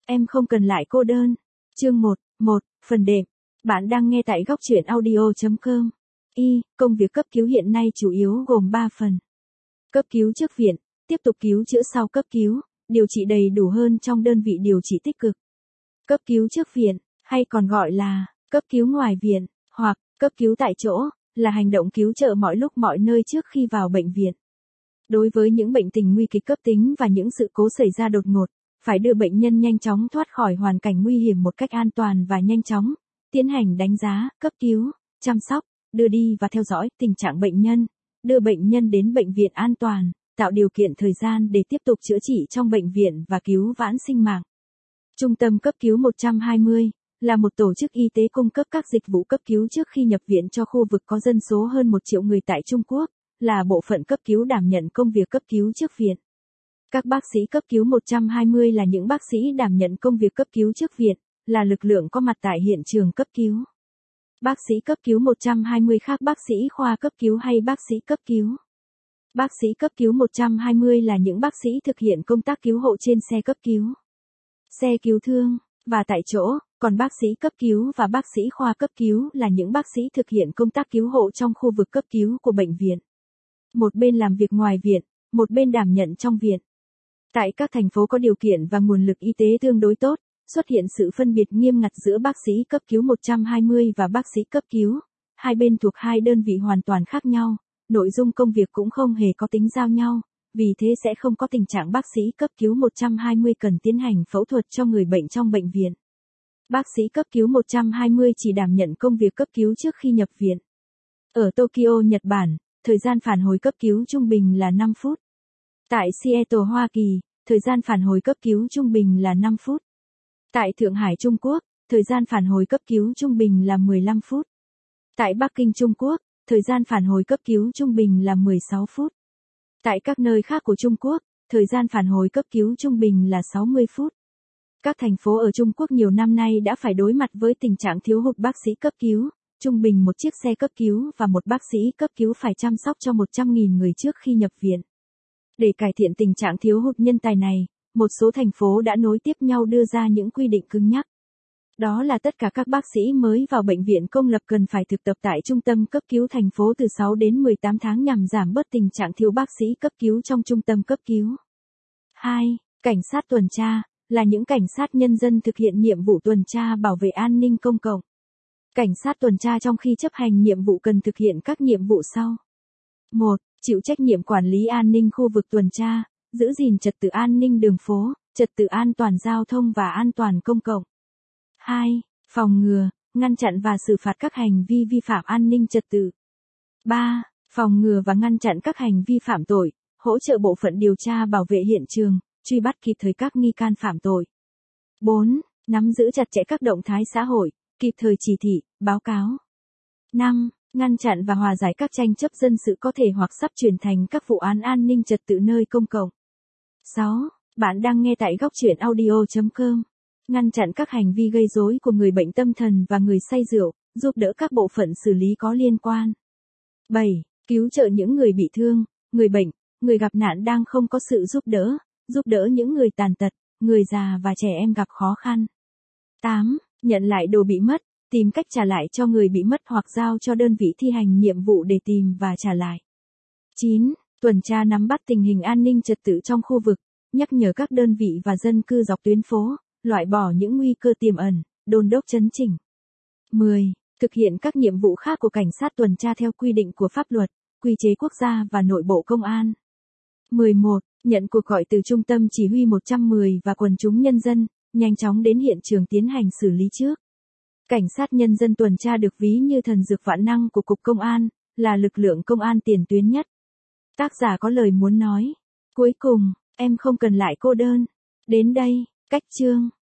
Em không cần lại cô đơn. Chương 1, phần đệm. Bạn đang nghe tại góc truyện audio.com. Công việc cấp cứu hiện nay chủ yếu gồm 3 phần. Cấp cứu trước viện, tiếp tục cứu chữa sau cấp cứu, điều trị đầy đủ hơn trong đơn vị điều trị tích cực. Cấp cứu trước viện, hay còn gọi là cấp cứu ngoài viện, hoặc cấp cứu tại chỗ, là hành động cứu trợ mọi lúc mọi nơi trước khi vào bệnh viện. Đối với những bệnh tình nguy kịch cấp tính và những sự cố xảy ra đột ngột, phải đưa bệnh nhân nhanh chóng thoát khỏi hoàn cảnh nguy hiểm một cách an toàn và nhanh chóng, tiến hành đánh giá, cấp cứu, chăm sóc, đưa đi và theo dõi tình trạng bệnh nhân, đưa bệnh nhân đến bệnh viện an toàn, tạo điều kiện thời gian để tiếp tục chữa trị trong bệnh viện và cứu vãn sinh mạng. Trung tâm cấp cứu 120 là một tổ chức y tế cung cấp các dịch vụ cấp cứu trước khi nhập viện cho khu vực có dân số hơn 1 triệu người tại Trung Quốc, là bộ phận cấp cứu đảm nhận công việc cấp cứu trước viện. Các bác sĩ cấp cứu 120 là những bác sĩ đảm nhận công việc cấp cứu trước viện, là lực lượng có mặt tại hiện trường cấp cứu. Bác sĩ cấp cứu 120 khác bác sĩ khoa cấp cứu hay bác sĩ cấp cứu. Bác sĩ cấp cứu 120 là những bác sĩ thực hiện công tác cứu hộ trên xe cấp cứu, xe cứu thương, và tại chỗ, còn bác sĩ cấp cứu và bác sĩ khoa cấp cứu là những bác sĩ thực hiện công tác cứu hộ trong khu vực cấp cứu của bệnh viện. Một bên làm việc ngoài viện, một bên đảm nhận trong viện. Tại các thành phố có điều kiện và nguồn lực y tế tương đối tốt, xuất hiện sự phân biệt nghiêm ngặt giữa bác sĩ cấp cứu 120 và bác sĩ cấp cứu. Hai bên thuộc hai đơn vị hoàn toàn khác nhau, nội dung công việc cũng không hề có tính giao nhau, vì thế sẽ không có tình trạng bác sĩ cấp cứu 120 cần tiến hành phẫu thuật cho người bệnh trong bệnh viện. Bác sĩ cấp cứu 120 chỉ đảm nhận công việc cấp cứu trước khi nhập viện. Ở Tokyo, Nhật Bản, thời gian phản hồi cấp cứu trung bình là 5 phút. Tại Seattle, Hoa Kỳ, thời gian phản hồi cấp cứu trung bình là 5 phút. Tại Thượng Hải, Trung Quốc, thời gian phản hồi cấp cứu trung bình là 15 phút. Tại Bắc Kinh, Trung Quốc, thời gian phản hồi cấp cứu trung bình là 16 phút. Tại các nơi khác của Trung Quốc, thời gian phản hồi cấp cứu trung bình là 60 phút. Các thành phố ở Trung Quốc nhiều năm nay đã phải đối mặt với tình trạng thiếu hụt bác sĩ cấp cứu, trung bình một chiếc xe cấp cứu và một bác sĩ cấp cứu phải chăm sóc cho 100.000 người trước khi nhập viện. Để cải thiện tình trạng thiếu hụt nhân tài này, một số thành phố đã nối tiếp nhau đưa ra những quy định cứng nhắc. Đó là tất cả các bác sĩ mới vào bệnh viện công lập cần phải thực tập tại trung tâm cấp cứu thành phố từ 6 đến 18 tháng nhằm giảm bớt tình trạng thiếu bác sĩ cấp cứu trong trung tâm cấp cứu. 2. Cảnh sát tuần tra là những cảnh sát nhân dân thực hiện nhiệm vụ tuần tra bảo vệ an ninh công cộng. Cảnh sát tuần tra trong khi chấp hành nhiệm vụ cần thực hiện các nhiệm vụ sau. 1. Chịu trách nhiệm quản lý an ninh khu vực tuần tra, giữ gìn trật tự an ninh đường phố, trật tự an toàn giao thông và an toàn công cộng. 2. Phòng ngừa, ngăn chặn và xử phạt các hành vi vi phạm an ninh trật tự. 3. Phòng ngừa và ngăn chặn các hành vi phạm tội, hỗ trợ bộ phận điều tra bảo vệ hiện trường, truy bắt kịp thời các nghi can phạm tội. 4. Nắm giữ chặt chẽ các động thái xã hội, kịp thời chỉ thị, báo cáo. 5. Ngăn chặn và hòa giải các tranh chấp dân sự có thể hoặc sắp chuyển thành các vụ án an ninh trật tự nơi công cộng. 6. Bạn đang nghe tại góc truyện audio.com. Ngăn chặn các hành vi gây rối của người bệnh tâm thần và người say rượu, giúp đỡ các bộ phận xử lý có liên quan. 7. Cứu trợ những người bị thương, người bệnh, người gặp nạn đang không có sự giúp đỡ những người tàn tật, người già và trẻ em gặp khó khăn. 8. Nhận lại đồ bị mất, tìm cách trả lại cho người bị mất hoặc giao cho đơn vị thi hành nhiệm vụ để tìm và trả lại. 9. Tuần tra nắm bắt tình hình an ninh trật tự trong khu vực, nhắc nhở các đơn vị và dân cư dọc tuyến phố, loại bỏ những nguy cơ tiềm ẩn, đôn đốc chấn chỉnh. 10. Thực hiện các nhiệm vụ khác của cảnh sát tuần tra theo quy định của pháp luật, quy chế quốc gia và nội bộ công an. 11. Nhận cuộc gọi từ trung tâm chỉ huy 110 và quần chúng nhân dân, nhanh chóng đến hiện trường tiến hành xử lý trước. Cảnh sát nhân dân tuần tra được ví như thần dược vạn năng của Cục Công an, là lực lượng công an tiền tuyến nhất. Tác giả có lời muốn nói. Cuối cùng, em không cần lại cô đơn. Đến đây, cách chương.